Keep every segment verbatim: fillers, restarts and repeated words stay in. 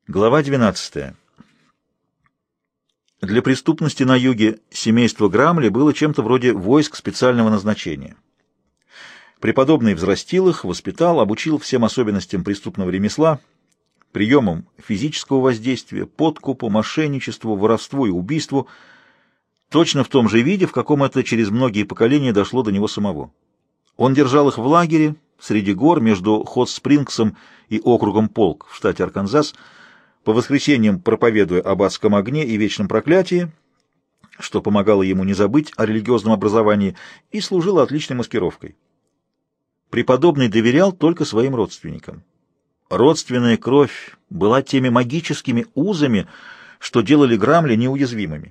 Глава двенадцатая. Для преступности на юге семейство Грамли было чем-то вроде войск специального назначения. Преподобный взрастил их, воспитал, обучил всем особенностям преступного ремесла, приемам физического воздействия, подкупу, мошенничеству, воровству и убийству, точно в том же виде, в каком это через многие поколения дошло до него самого. Он держал их в лагере среди гор между Хот-Спрингсом и округом Полк в штате Арканзас, по воскресеньям проповедуя об адском огне и вечном проклятии, что помогало ему не забыть о религиозном образовании и служило отличной маскировкой. Преподобный доверял только своим родственникам. Родственная кровь была теми магическими узами, что делали Грамли неуязвимыми.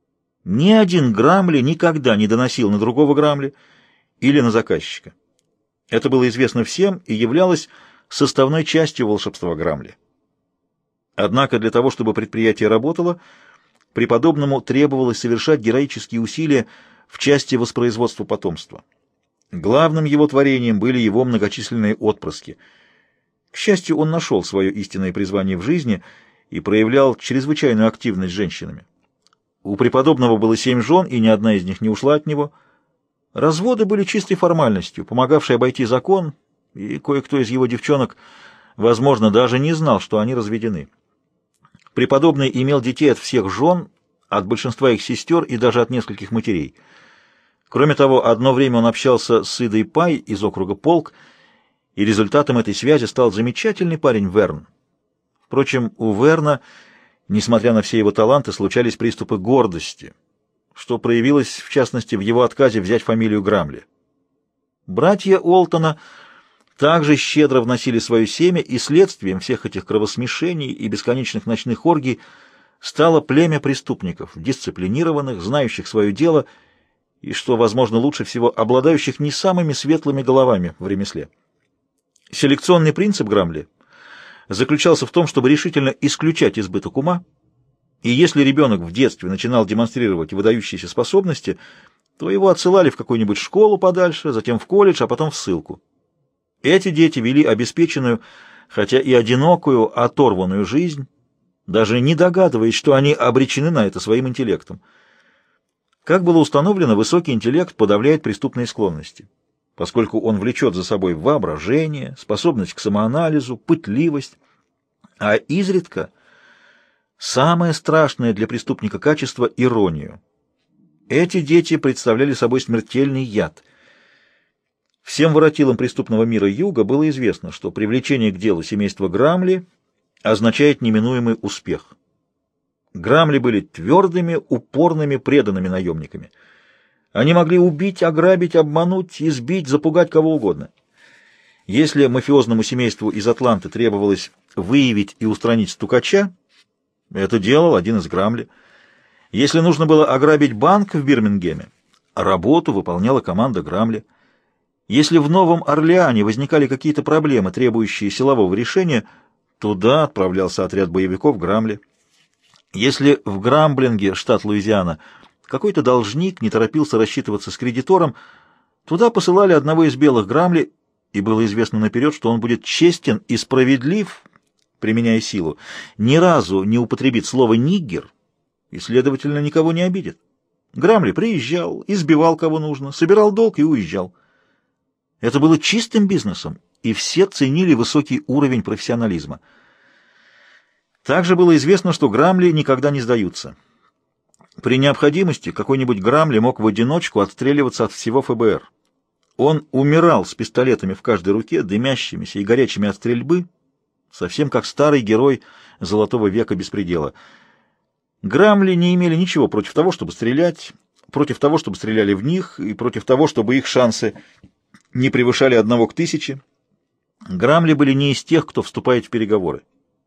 Ни один Грамли никогда не доносил на другого Грамли или на заказчика. Это было известно всем и являлось составной частью волшебства Грамли. Однако для того, чтобы предприятие работало, преподобному требовалось совершать героические усилия в части воспроизводства потомства. Главным его творением были его многочисленные отпрыски. К счастью, он нашел свое истинное призвание в жизни и проявлял чрезвычайную активность с женщинами. У преподобного было семь жен, и ни одна из них не ушла от него. Разводы были чистой формальностью, помогавшей обойти закон, и кое-кто из его девчонок, возможно, даже не знал, что они разведены. Преподобный имел детей от всех жен, от большинства их сестер и даже от нескольких матерей. Кроме того, одно время он общался с Идой Пай из округа Полк, и результатом этой связи стал замечательный парень Верн. Впрочем, у Верна, несмотря на все его таланты, случались приступы гордости, что проявилось, в частности, в его отказе взять фамилию Грамли. Братья Олтона также щедро вносили свое семя, и следствием всех этих кровосмешений и бесконечных ночных оргий стало племя преступников, дисциплинированных, знающих свое дело и, что, возможно, лучше всего, обладающих не самыми светлыми головами в ремесле. Селекционный принцип Грамли заключался в том, чтобы решительно исключать избыток ума, и если ребенок в детстве начинал демонстрировать выдающиеся способности, то его отсылали в какую-нибудь школу подальше, затем в колледж, а потом в ссылку. Эти дети вели обеспеченную, хотя и одинокую, оторванную жизнь, даже не догадываясь, что они обречены на это своим интеллектом. Как было установлено, высокий интеллект подавляет преступные склонности, поскольку он влечет за собой воображение, способность к самоанализу, пытливость, а изредка самое страшное для преступника качество — иронию. Эти дети представляли собой смертельный яд. Всем воротилам преступного мира Юга было известно, что привлечение к делу семейства Грамли означает неминуемый успех. Грамли были твердыми, упорными, преданными наемниками. Они могли убить, ограбить, обмануть, избить, запугать кого угодно. Если мафиозному семейству из Атланты требовалось выявить и устранить стукача, это делал один из Грамли. Если нужно было ограбить банк в Бирмингеме, работу выполняла команда Грамли. Если в Новом Орлеане возникали какие-то проблемы, требующие силового решения, туда отправлялся отряд боевиков Грамли. Если в Грамблинге, штат Луизиана, какой-то должник не торопился рассчитываться с кредитором, туда посылали одного из белых Грамли, и было известно наперед, что он будет честен и справедлив, применяя силу, ни разу не употребит слово «ниггер» и, следовательно, никого не обидит. Грамли приезжал, избивал кого нужно, собирал долг и уезжал. Это было чистым бизнесом, и все ценили высокий уровень профессионализма. Также было известно, что Грамли никогда не сдаются. При необходимости какой-нибудь Грамли мог в одиночку отстреливаться от всего эф бэ эр. Он умирал с пистолетами в каждой руке, дымящимися и горячими от стрельбы, совсем как старый герой Золотого века беспредела. Грамли не имели ничего против того, чтобы стрелять, против того, чтобы стреляли в них, и против того, чтобы их шансы не превышали одного к тысяче. Грамли были не из тех, кто вступает в переговоры.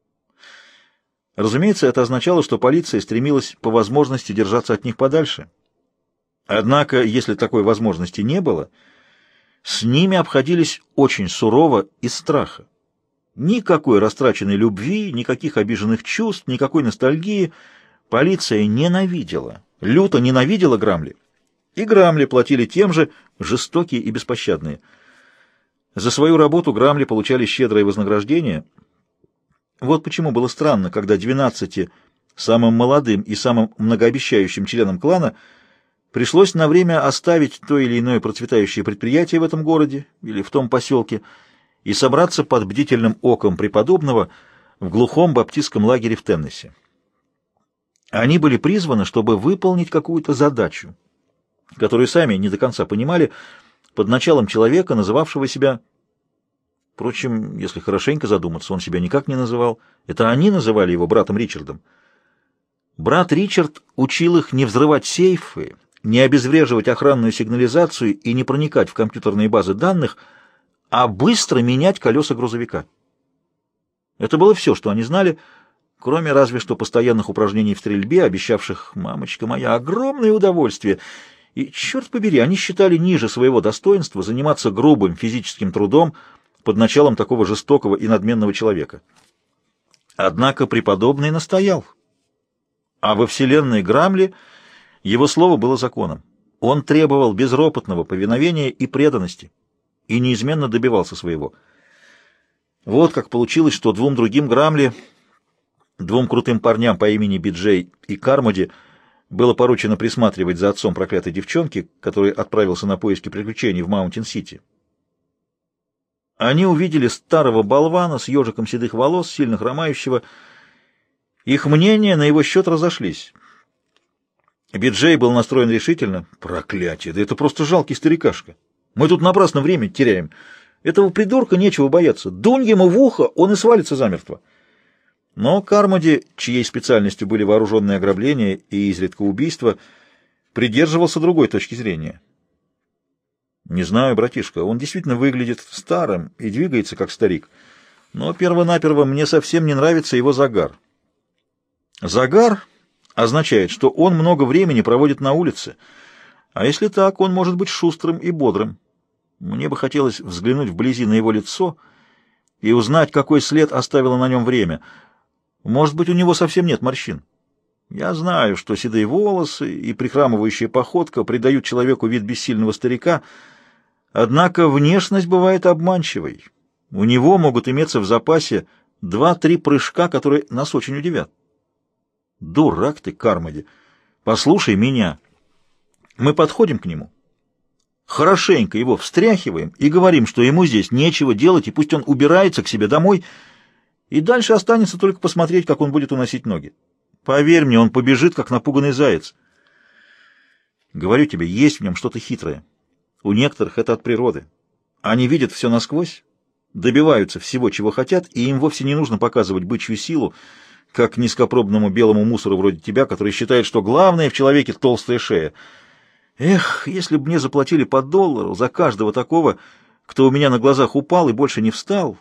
Разумеется, это означало, что полиция стремилась по возможности держаться от них подальше. Однако, если такой возможности не было, с ними обходились очень сурово из страха. Никакой растраченной любви, никаких обиженных чувств, никакой ностальгии. Полиция ненавидела, люто ненавидела Грамли. И Грамли платили тем же, жестокие и беспощадные. За свою работу Грамли получали щедрое вознаграждение. Вот почему было странно, когда двенадцати самым молодым и самым многообещающим членам клана пришлось на время оставить то или иное процветающее предприятие в этом городе или в том поселке и собраться под бдительным оком преподобного в глухом баптистском лагере в Теннесси. Они были призваны, чтобы выполнить какую-то задачу, которую сами не до конца понимали, под началом человека, называвшего себя... Впрочем, если хорошенько задуматься, он себя никак не называл. Это они называли его братом Ричардом. Брат Ричард учил их не взрывать сейфы, не обезвреживать охранную сигнализацию и не проникать в компьютерные базы данных, а быстро менять колеса грузовика. Это было все, что они знали, кроме разве что постоянных упражнений в стрельбе, обещавших, мамочка моя, огромное удовольствие. И, черт побери, они считали ниже своего достоинства заниматься грубым физическим трудом под началом такого жестокого и надменного человека. Однако преподобный настоял. А во вселенной Грамли его слово было законом. Он требовал безропотного повиновения и преданности, и неизменно добивался своего. Вот как получилось, что двум другим Грамли, двум крутым парням по имени Биджей и Кармоди, было поручено присматривать за отцом проклятой девчонки, который отправился на поиски приключений в Маунтин-Сити. Они увидели старого болвана с ежиком седых волос, сильно хромающего. Их мнения на его счет разошлись. Биджей был настроен решительно. «Проклятие! Да это просто жалкий старикашка! Мы тут напрасно время теряем. Этого придурка нечего бояться. Дунь ему в ухо, он и свалится замертво». Но Кармоди, чьей специальностью были вооруженные ограбления и изредка убийства, придерживался другой точки зрения. «Не знаю, братишка, он действительно выглядит старым и двигается как старик, но перво-наперво мне совсем не нравится его загар. Загар означает, что он много времени проводит на улице, а если так, он может быть шустрым и бодрым. Мне бы хотелось взглянуть вблизи на его лицо и узнать, какой след оставило на нем время. Может быть, у него совсем нет морщин. Я знаю, что седые волосы и прихрамывающая походка придают человеку вид бессильного старика, однако внешность бывает обманчивой. У него могут иметься в запасе два-три прыжка, которые нас очень удивят. Дурак ты, Кармоди! Послушай меня. Мы подходим к нему, хорошенько его встряхиваем и говорим, что ему здесь нечего делать, и пусть он убирается к себе домой, и дальше останется только посмотреть, как он будет уносить ноги. Поверь мне, он побежит, как напуганный заяц. Говорю тебе, есть в нем что-то хитрое. У некоторых это от природы. Они видят все насквозь, добиваются всего, чего хотят, и им вовсе не нужно показывать бычью силу, как низкопробному белому мусору вроде тебя, который считает, что главное в человеке — толстая шея. Эх, если бы мне заплатили по доллару за каждого такого, кто у меня на глазах упал и больше не встал.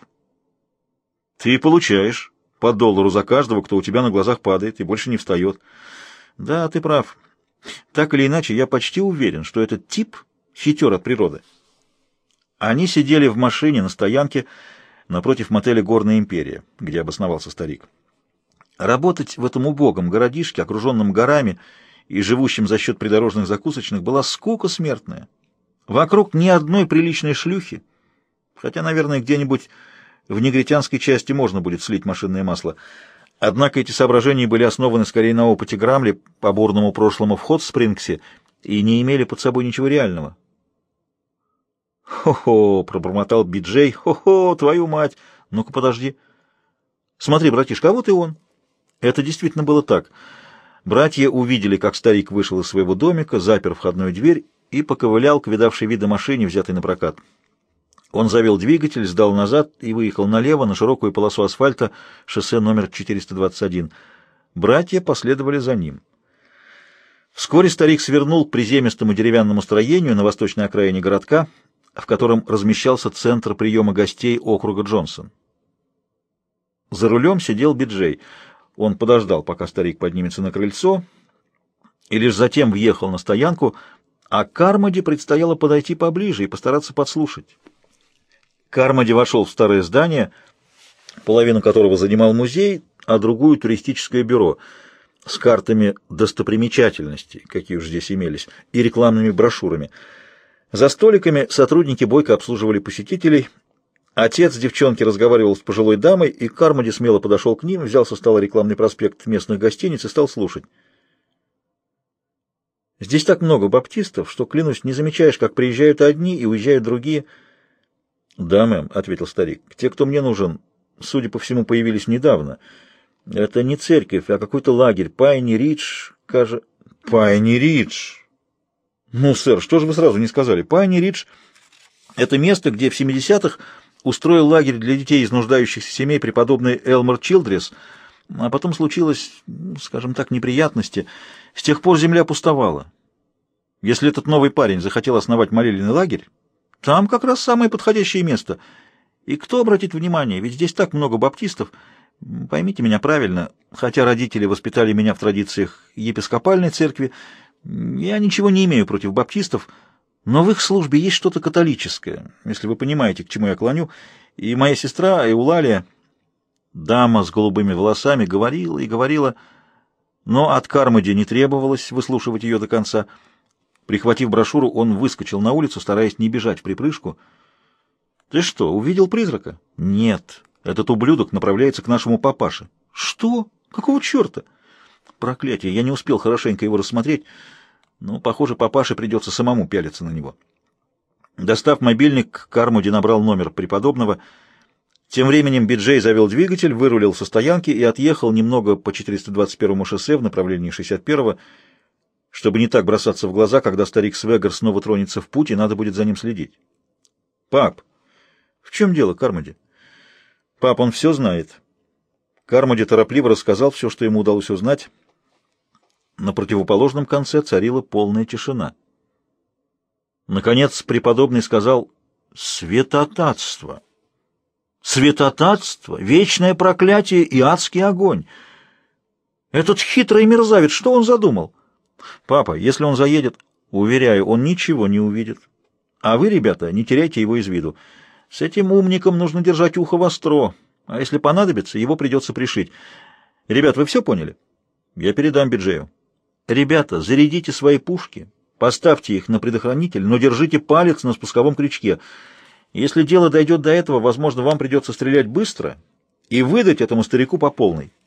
Ты получаешь по доллару за каждого, кто у тебя на глазах падает и больше не встает. Да, ты прав. Так или иначе, я почти уверен, что этот тип — хитер от природы. Они сидели в машине на стоянке напротив мотеля «Горная империя», где обосновался старик. Работать в этом убогом городишке, окруженном горами и живущем за счет придорожных закусочных, была скука смертная. Вокруг ни одной приличной шлюхи, хотя, наверное, где-нибудь в негритянской части можно будет слить машинное масло. Однако эти соображения были основаны скорее на опыте Грамли по бурному прошлому в Хот-Спрингсе и не имели под собой ничего реального. «Хо-хо!» — пробормотал Биджей. «Хо-хо! Твою мать! Ну-ка, подожди! Смотри, братишка, а вот и он!» Это действительно было так. Братья увидели, как старик вышел из своего домика, запер входную дверь и поковылял к видавшей вида машине, взятой на прокат. Он завел двигатель, сдал назад и выехал налево на широкую полосу асфальта, шоссе номер четыреста двадцать один. Братья последовали за ним. Вскоре старик свернул к приземистому деревянному строению на восточной окраине городка, в котором размещался центр приема гостей округа Джонсон. За рулем сидел Биджей. Он подождал, пока старик поднимется на крыльцо, и лишь затем въехал на стоянку, а Кармоди предстояло подойти поближе и постараться подслушать. Кармоди вошел в старое здание, половину которого занимал музей, а другую — туристическое бюро с картами достопримечательностей, какие уж здесь имелись, и рекламными брошюрами. За столиками сотрудники бойко обслуживали посетителей, Отец девчонки разговаривал с пожилой дамой, и Кармоди смело подошел к ним, взял со стола рекламный проспект местных гостиниц и стал слушать. «Здесь так много баптистов, что, клянусь, не замечаешь, как приезжают одни и уезжают другие». «Да, мэм», — ответил старик, — «те, кто мне нужен, судя по всему, появились недавно. Это не церковь, а какой-то лагерь. Пайни-Ридж, кажется...» «Пайни-Ридж!» «Ну, сэр, что же вы сразу не сказали? Пайни-Ридж — это место, где в семидесятых устроил лагерь для детей из нуждающихся семей преподобный Элмор Чилдрес, а потом случилось, скажем так, неприятности. С тех пор земля пустовала. Если этот новый парень захотел основать молельный лагерь, там как раз самое подходящее место. И кто обратит внимание, ведь здесь так много баптистов. Поймите меня правильно, хотя родители воспитали меня в традициях епископальной церкви, я ничего не имею против баптистов, но в их службе есть что-то католическое, если вы понимаете, к чему я клоню. И моя сестра Эулалия, дама с голубыми волосами, говорила и говорила, но от Кармоди не требовалось выслушивать ее до конца. Прихватив брошюру, он выскочил на улицу, стараясь не бежать в припрыжку. «Ты что, увидел призрака?» «Нет, этот ублюдок направляется к нашему папаше». «Что? Какого черта?» «Проклятие, я не успел хорошенько его рассмотреть». Ну, похоже, папаше придется самому пялиться на него. Достав мобильник, Кармоди набрал номер преподобного. Тем временем Биджей завел двигатель, вырулил со стоянки и отъехал немного по четыреста двадцать первому шоссе в направлении шестьдесят первого, чтобы не так бросаться в глаза, когда старик Свегер снова тронется в путь, и надо будет за ним следить. «Пап, в чем дело, Кармоди?» «Пап, он все знает». Кармоди торопливо рассказал все, что ему удалось узнать. На противоположном конце царила полная тишина. Наконец преподобный сказал: «Святотатство! Святотатство! Вечное проклятие и адский огонь! Этот хитрый мерзавец, что он задумал? Папа, если он заедет, уверяю, он ничего не увидит. А вы, ребята, не теряйте его из виду. С этим умником нужно держать ухо востро, а если понадобится, его придется пришить. Ребят, вы все поняли? Я передам Биджею. Ребята, зарядите свои пушки, поставьте их на предохранитель, но держите палец на спусковом крючке. Если дело дойдет до этого, возможно, вам придется стрелять быстро и выдать этому старику по полной.